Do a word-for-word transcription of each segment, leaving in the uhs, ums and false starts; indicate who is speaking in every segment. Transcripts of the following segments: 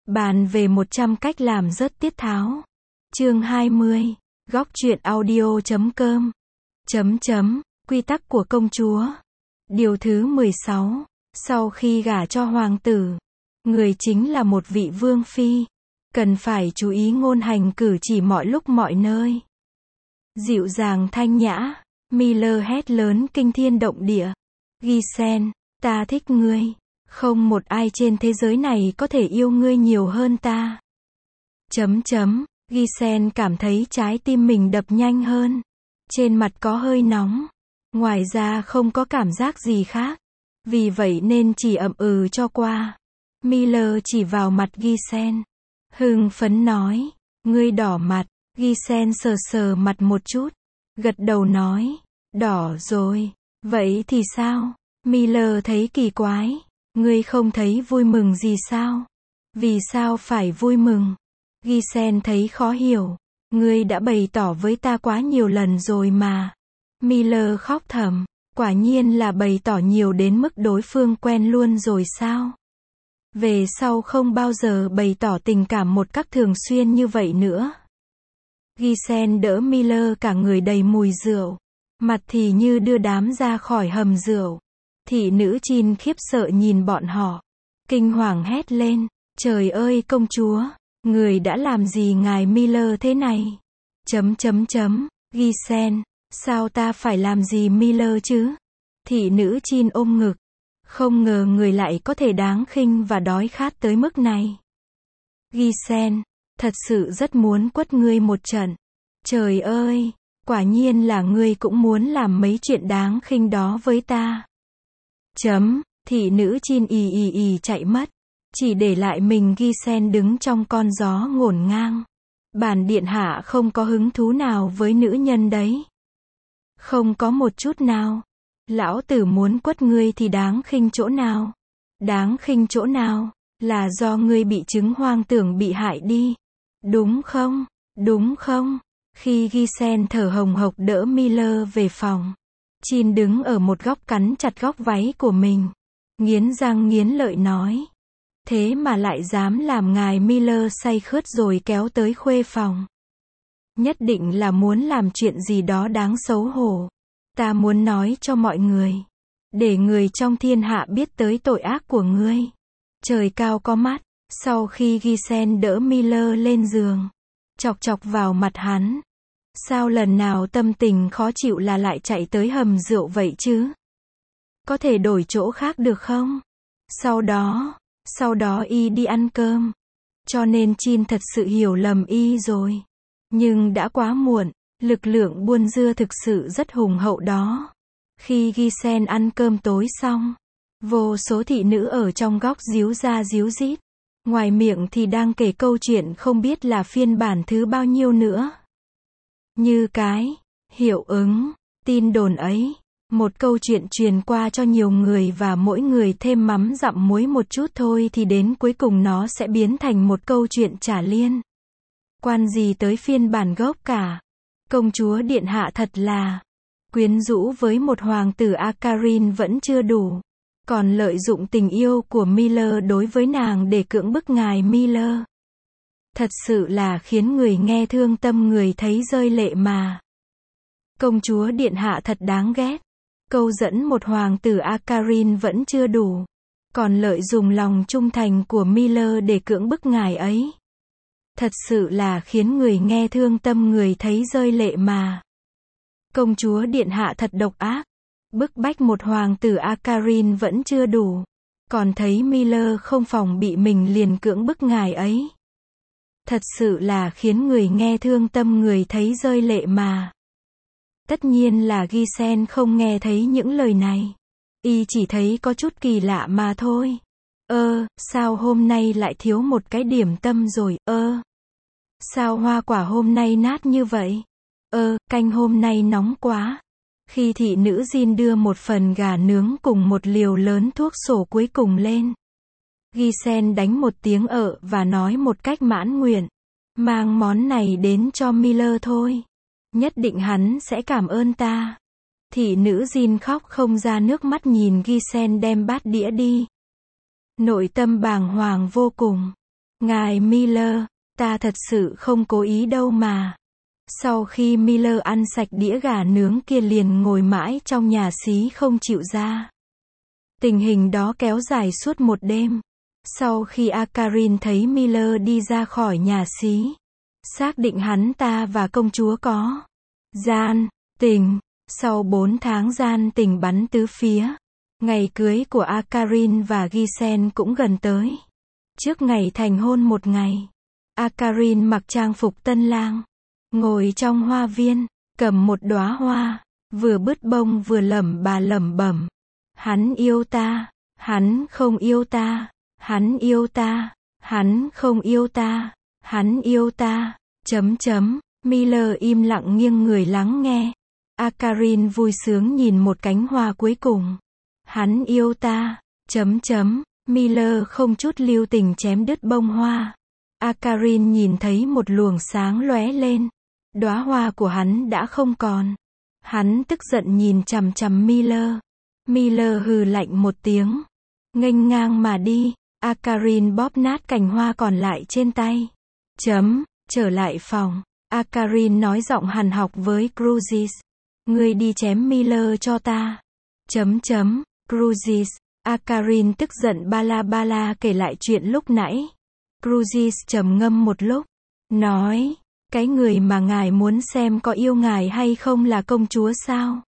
Speaker 1: Bàn về một trăm cách làm rớt tiết tháo. Chương hai mươi. Góc truyện audio chấm com. Chấm chấm. Quy tắc của công chúa. Điều thứ mười sáu. Sau khi gả cho hoàng tử, người chính là một vị vương phi, cần phải chú ý ngôn hành cử chỉ mọi lúc mọi nơi. Dịu dàng thanh nhã, Miller hét lớn kinh thiên động địa. Giselle, ta thích ngươi. Không một ai trên thế giới này có thể yêu ngươi nhiều hơn ta. Chấm chấm. Giselle cảm thấy trái tim mình đập nhanh hơn. Trên mặt có hơi nóng. Ngoài ra không có cảm giác gì khác. Vì vậy nên chỉ ậm ừ cho qua. Miller chỉ vào mặt Giselle. Hưng phấn nói. Ngươi đỏ mặt. Giselle sờ sờ mặt một chút. Gật đầu nói. Đỏ rồi. Vậy thì sao? Miller thấy kỳ quái. Ngươi không thấy vui mừng gì sao? Vì sao phải vui mừng? Giselle thấy khó hiểu. Ngươi đã bày tỏ với ta quá nhiều lần rồi mà. Miller khóc thầm. Quả nhiên là bày tỏ nhiều đến mức đối phương quen luôn rồi sao? Về sau không bao giờ bày tỏ tình cảm một cách thường xuyên như vậy nữa. Giselle đỡ Miller cả người đầy mùi rượu. Mặt thì như đưa đám ra khỏi hầm rượu. Thị nữ Chin khiếp sợ nhìn bọn họ. Kinh hoàng hét lên. Trời ơi công chúa, người đã làm gì ngài Miller thế này? Chấm chấm chấm. Giselle, sao ta phải làm gì Miller chứ? Thị nữ Chin ôm ngực. Không ngờ người lại có thể đáng khinh và đói khát tới mức này. Giselle, thật sự rất muốn quất ngươi một trận. Trời ơi, quả nhiên là ngươi cũng muốn làm mấy chuyện đáng khinh đó với ta. Chấm. Thị nữ Chin ì ì ì chạy mất. Chỉ để lại mình Giselle đứng trong con gió ngổn ngang. Bản điện hạ không có hứng thú nào với nữ nhân đấy. Không có một chút nào. Lão tử muốn quất ngươi thì đáng khinh chỗ nào? Đáng khinh chỗ nào? Là do ngươi bị chứng hoang tưởng bị hại đi. Đúng không? Đúng không? Khi Giselle thở hồng hộc đỡ Miller về phòng, Chin đứng ở một góc cắn chặt góc váy của mình. Nghiến răng nghiến lợi nói. Thế mà lại dám làm ngài Miller say khướt rồi kéo tới khuê phòng. Nhất định là muốn làm chuyện gì đó đáng xấu hổ. Ta muốn nói cho mọi người. Để người trong thiên hạ biết tới tội ác của ngươi. Trời cao có mắt. Sau khi Giselle đỡ Miller lên giường, chọc chọc vào mặt hắn. Sao lần nào tâm tình khó chịu là lại chạy tới hầm rượu vậy chứ? Có thể đổi chỗ khác được không? Sau đó, sau đó y đi ăn cơm. Cho nên Chin thật sự hiểu lầm y rồi. Nhưng đã quá muộn, lực lượng buôn dưa thực sự rất hùng hậu đó. Khi Giselle ăn cơm tối xong, vô số thị nữ ở trong góc díu ra díu dít. Ngoài miệng thì đang kể câu chuyện không biết là phiên bản thứ bao nhiêu nữa. Như cái hiệu ứng tin đồn ấy, một câu chuyện truyền qua cho nhiều người và mỗi người thêm mắm dặm muối một chút thôi thì đến cuối cùng nó sẽ biến thành một câu chuyện trả liên quan gì tới phiên bản gốc cả. Công chúa điện hạ thật là quyến rũ với một hoàng tử Akarin vẫn chưa đủ, còn lợi dụng tình yêu của Miller đối với nàng để cưỡng bức ngài Miller. Thật sự là khiến người nghe thương tâm người thấy rơi lệ mà. Công chúa điện hạ thật đáng ghét. Câu dẫn một hoàng tử Akarin vẫn chưa đủ, còn lợi dụng lòng trung thành của Miller để cưỡng bức ngài ấy. Thật sự là khiến người nghe thương tâm người thấy rơi lệ mà. Công chúa điện hạ thật độc ác. Bức bách một hoàng tử Akarin vẫn chưa đủ, còn thấy Miller không phòng bị mình liền cưỡng bức ngài ấy. Thật sự là khiến người nghe thương tâm người thấy rơi lệ mà. Tất nhiên là Giselle không nghe thấy những lời này. Y chỉ thấy có chút kỳ lạ mà thôi. Ơ, sao hôm nay lại thiếu một cái điểm tâm rồi? Ơ, sao hoa quả hôm nay nát như vậy? Ơ, canh hôm nay nóng quá. Khi thị nữ Jin đưa một phần gà nướng cùng một liều lớn thuốc sổ cuối cùng lên, Giselle đánh một tiếng ợ và nói một cách mãn nguyện. Mang món này đến cho Miller thôi. Nhất định hắn sẽ cảm ơn ta. Thị nữ Jin khóc không ra nước mắt nhìn Giselle đem bát đĩa đi. Nội tâm bàng hoàng vô cùng. Ngài Miller, ta thật sự không cố ý đâu mà. Sau khi Miller ăn sạch đĩa gà nướng kia liền ngồi mãi trong nhà xí không chịu ra. Tình hình đó kéo dài suốt một đêm. Sau khi Akarin thấy Miller đi ra khỏi nhà xí, xác định hắn ta và công chúa có gian tình. Sau bốn tháng gian tình bắn tứ phía, ngày cưới của Akarin và Giselle cũng gần tới. Trước ngày thành hôn một ngày, Akarin mặc trang phục tân lang, ngồi trong hoa viên, cầm một đóa hoa, vừa bứt bông vừa lẩm bà lẩm bẩm. Hắn yêu ta, hắn không yêu ta, hắn yêu ta, hắn không yêu ta, hắn yêu ta, chấm chấm. Miller im lặng nghiêng người lắng nghe. Akarin vui sướng nhìn một cánh hoa cuối cùng. Hắn yêu ta, chấm chấm. Miller không chút lưu tình chém đứt bông hoa. Akarin nhìn thấy một luồng sáng lóe lên. Đóa hoa của hắn đã không còn. Hắn tức giận nhìn chằm chằm Miller. Miller hừ lạnh một tiếng, nghênh ngang mà đi. Akarin bóp nát cành hoa còn lại trên tay. Chấm, trở lại phòng. Akarin nói giọng hằn học với Cruzis. Ngươi đi chém Miller cho ta. Chấm chấm, Cruzis. Akarin tức giận bala bala kể lại chuyện lúc nãy. Cruzis trầm ngâm một lúc, nói, cái người mà ngài muốn xem có yêu ngài hay không là công chúa sao?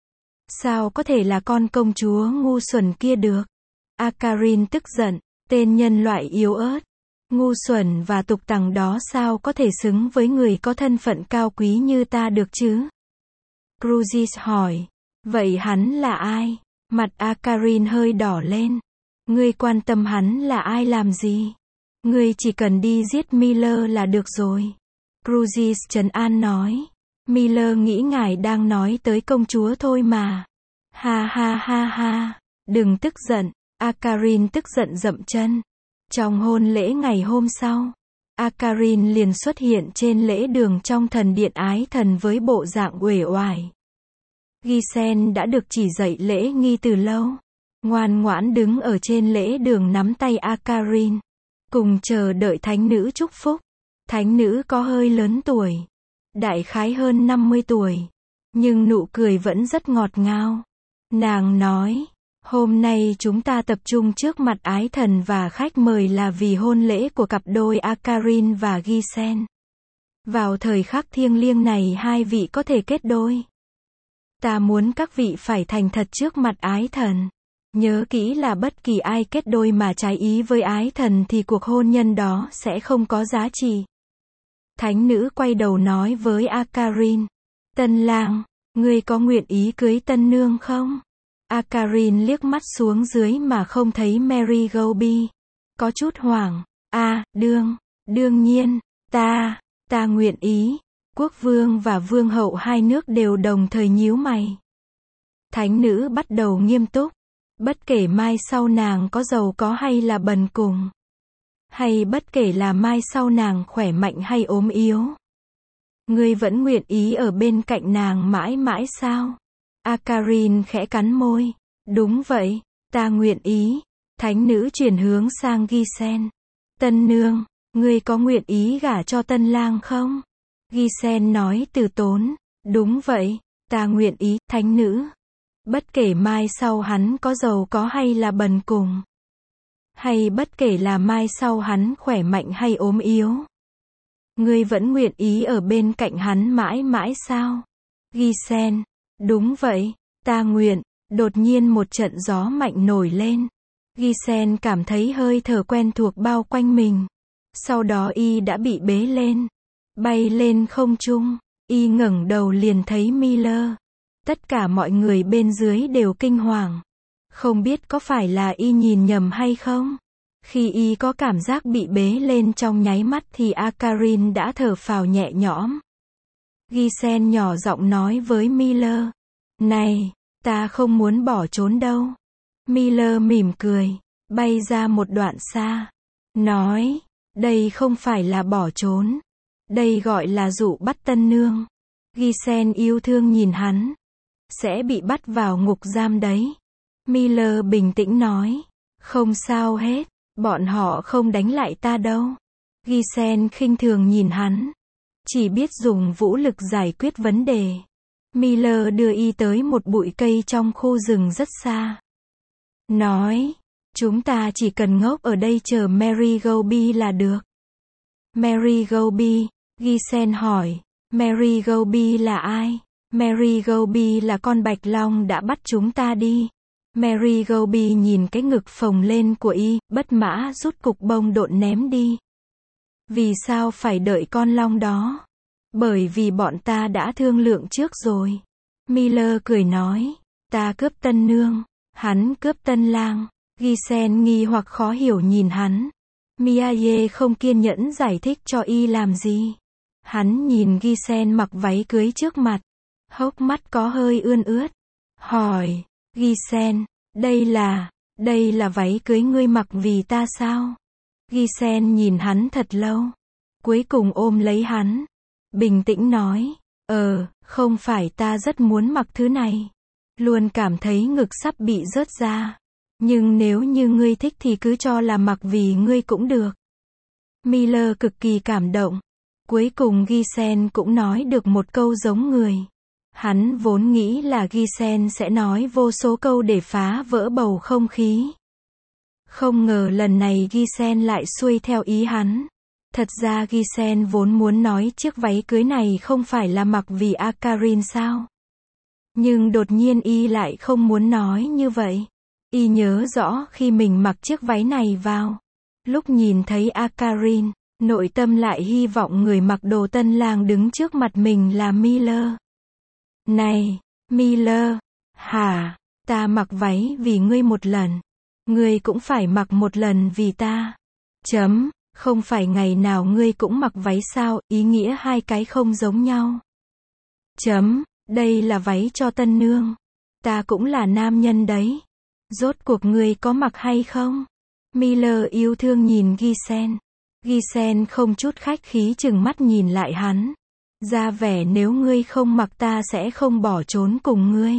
Speaker 1: Sao có thể là con công chúa ngu xuẩn kia được? Akarin tức giận, tên nhân loại yếu ớt, ngu xuẩn và tục tằng đó sao có thể xứng với người có thân phận cao quý như ta được chứ? Cruzis hỏi, vậy hắn là ai? Mặt Akarin hơi đỏ lên. Ngươi quan tâm hắn là ai làm gì? Ngươi chỉ cần đi giết Miller là được rồi. Cruzis trấn an nói. Miller nghĩ ngài đang nói tới công chúa thôi mà. Ha ha ha ha. Đừng tức giận. Akarin tức giận dậm chân. Trong hôn lễ ngày hôm sau, Akarin liền xuất hiện trên lễ đường trong thần điện ái thần với bộ dạng uể oải. Giselle đã được chỉ dạy lễ nghi từ lâu. Ngoan ngoãn đứng ở trên lễ đường nắm tay Akarin, cùng chờ đợi thánh nữ chúc phúc. Thánh nữ có hơi lớn tuổi, đại khái hơn năm mươi tuổi, nhưng nụ cười vẫn rất ngọt ngào. Nàng nói, hôm nay chúng ta tập trung trước mặt ái thần và khách mời là vì hôn lễ của cặp đôi Akarin và Giselle. Vào thời khắc thiêng liêng này hai vị có thể kết đôi. Ta muốn các vị phải thành thật trước mặt ái thần. Nhớ kỹ là bất kỳ ai kết đôi mà trái ý với ái thần thì cuộc hôn nhân đó sẽ không có giá trị. Thánh nữ quay đầu nói với Akarin. Tân lang, ngươi có nguyện ý cưới tân nương không? Akarin liếc mắt xuống dưới mà không thấy Mary Goby. Có chút hoảng. À, đương, đương nhiên, ta, ta nguyện ý. Quốc vương và vương hậu hai nước đều đồng thời nhíu mày. Thánh nữ bắt đầu nghiêm túc. Bất kể mai sau nàng có giàu có hay là bần cùng, hay bất kể là mai sau nàng khỏe mạnh hay ốm yếu, ngươi vẫn nguyện ý ở bên cạnh nàng mãi mãi sao? Akarin khẽ cắn môi. Đúng vậy, ta nguyện ý. Thánh nữ chuyển hướng sang Giselle. Tân nương, ngươi có nguyện ý gả cho tân lang không? Giselle nói từ tốn. Đúng vậy, ta nguyện ý. Thánh nữ, bất kể mai sau hắn có giàu có hay là bần cùng, hay bất kể là mai sau hắn khỏe mạnh hay ốm yếu, ngươi vẫn nguyện ý ở bên cạnh hắn mãi mãi sao? Giselle, đúng vậy, ta nguyện. Đột nhiên một trận gió mạnh nổi lên. Giselle cảm thấy hơi thở quen thuộc bao quanh mình. Sau đó y đã bị bế lên, bay lên không trung. Y ngẩng đầu liền thấy Miller. Tất cả mọi người bên dưới đều kinh hoàng. Không biết có phải là y nhìn nhầm hay không? Khi y có cảm giác bị bế lên trong nháy mắt thì Akarin đã thở phào nhẹ nhõm. Giselle nhỏ giọng nói với Miller. Này, ta không muốn bỏ trốn đâu. Miller mỉm cười, bay ra một đoạn xa. Nói, đây không phải là bỏ trốn. Đây gọi là dụ bắt tân nương. Giselle yêu thương nhìn hắn. Sẽ bị bắt vào ngục giam đấy. Miller bình tĩnh nói. Không sao hết, bọn họ không đánh lại ta đâu. Giselle khinh thường nhìn hắn. Chỉ biết dùng vũ lực giải quyết vấn đề. Miller đưa y tới một bụi cây trong khu rừng rất xa. Nói, chúng ta chỉ cần ngốc ở đây chờ Mary Goby là được. Mary Goby, Giselle hỏi, Mary Goby là ai? Mary Goby là con bạch long đã bắt chúng ta đi. Mary Goby nhìn cái ngực phồng lên của y, bất mã rút cục bông độn ném đi. Vì sao phải đợi con long đó? Bởi vì bọn ta đã thương lượng trước rồi. Miller cười nói, ta cướp tân nương, hắn cướp tân lang. Giselle nghi hoặc khó hiểu nhìn hắn. Miaye không kiên nhẫn giải thích cho y làm gì. Hắn nhìn Giselle mặc váy cưới trước mặt. Hốc mắt có hơi ươn ướt. Hỏi, Giselle, đây là, đây là váy cưới ngươi mặc vì ta sao? Giselle nhìn hắn thật lâu. Cuối cùng ôm lấy hắn. Bình tĩnh nói, ờ, không phải ta rất muốn mặc thứ này. Luôn cảm thấy ngực sắp bị rớt ra. Nhưng nếu như ngươi thích thì cứ cho là mặc vì ngươi cũng được. Miller cực kỳ cảm động. Cuối cùng Giselle cũng nói được một câu giống người. Hắn vốn nghĩ là Giselle sẽ nói vô số câu để phá vỡ bầu không khí. Không ngờ lần này Giselle lại xuôi theo ý hắn. Thật ra Giselle vốn muốn nói chiếc váy cưới này không phải là mặc vì Akarin sao. Nhưng đột nhiên y lại không muốn nói như vậy. Y nhớ rõ khi mình mặc chiếc váy này vào. Lúc nhìn thấy Akarin, nội tâm lại hy vọng người mặc đồ tân lang đứng trước mặt mình là Miller. Này, Miller, hả, ta mặc váy vì ngươi một lần. Ngươi cũng phải mặc một lần vì ta. Chấm, không phải ngày nào ngươi cũng mặc váy sao, ý nghĩa hai cái không giống nhau. Chấm, đây là váy cho tân nương. Ta cũng là nam nhân đấy. Rốt cuộc ngươi có mặc hay không? Miller yêu thương nhìn Giselle. Giselle không chút khách khí chừng mắt nhìn lại hắn. Ra vẻ nếu ngươi không mặc ta sẽ không bỏ trốn cùng ngươi.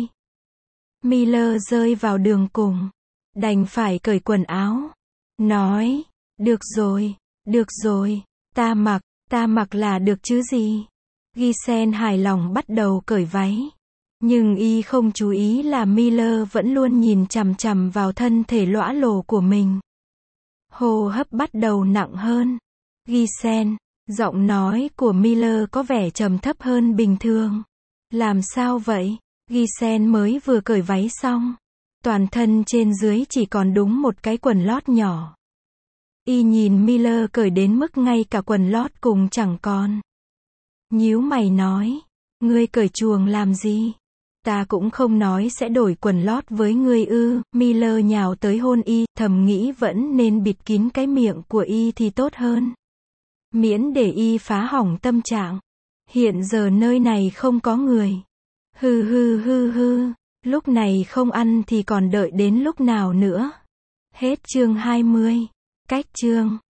Speaker 1: Miller rơi vào đường cùng. Đành phải cởi quần áo. Nói, được rồi, được rồi, ta mặc, ta mặc là được chứ gì. Giselle hài lòng bắt đầu cởi váy. Nhưng y không chú ý là Miller vẫn luôn nhìn chằm chằm vào thân thể lõa lồ của mình. Hô hấp bắt đầu nặng hơn. Giselle, giọng nói của Miller có vẻ trầm thấp hơn bình thường. Làm sao vậy? Giselle mới vừa cởi váy xong. Toàn thân trên dưới chỉ còn đúng một cái quần lót nhỏ. Y nhìn Miller cởi đến mức ngay cả quần lót cùng chẳng còn. Nhíu mày nói, ngươi cởi chuồng làm gì? Ta cũng không nói sẽ đổi quần lót với ngươi ư. Miller nhào tới hôn y, thầm nghĩ vẫn nên bịt kín cái miệng của y thì tốt hơn. Miễn để y phá hỏng tâm trạng. Hiện giờ nơi này không có người. Hư hư hư hư, lúc này không ăn thì còn đợi đến lúc nào nữa. Hết chương hai mươi. Cách chương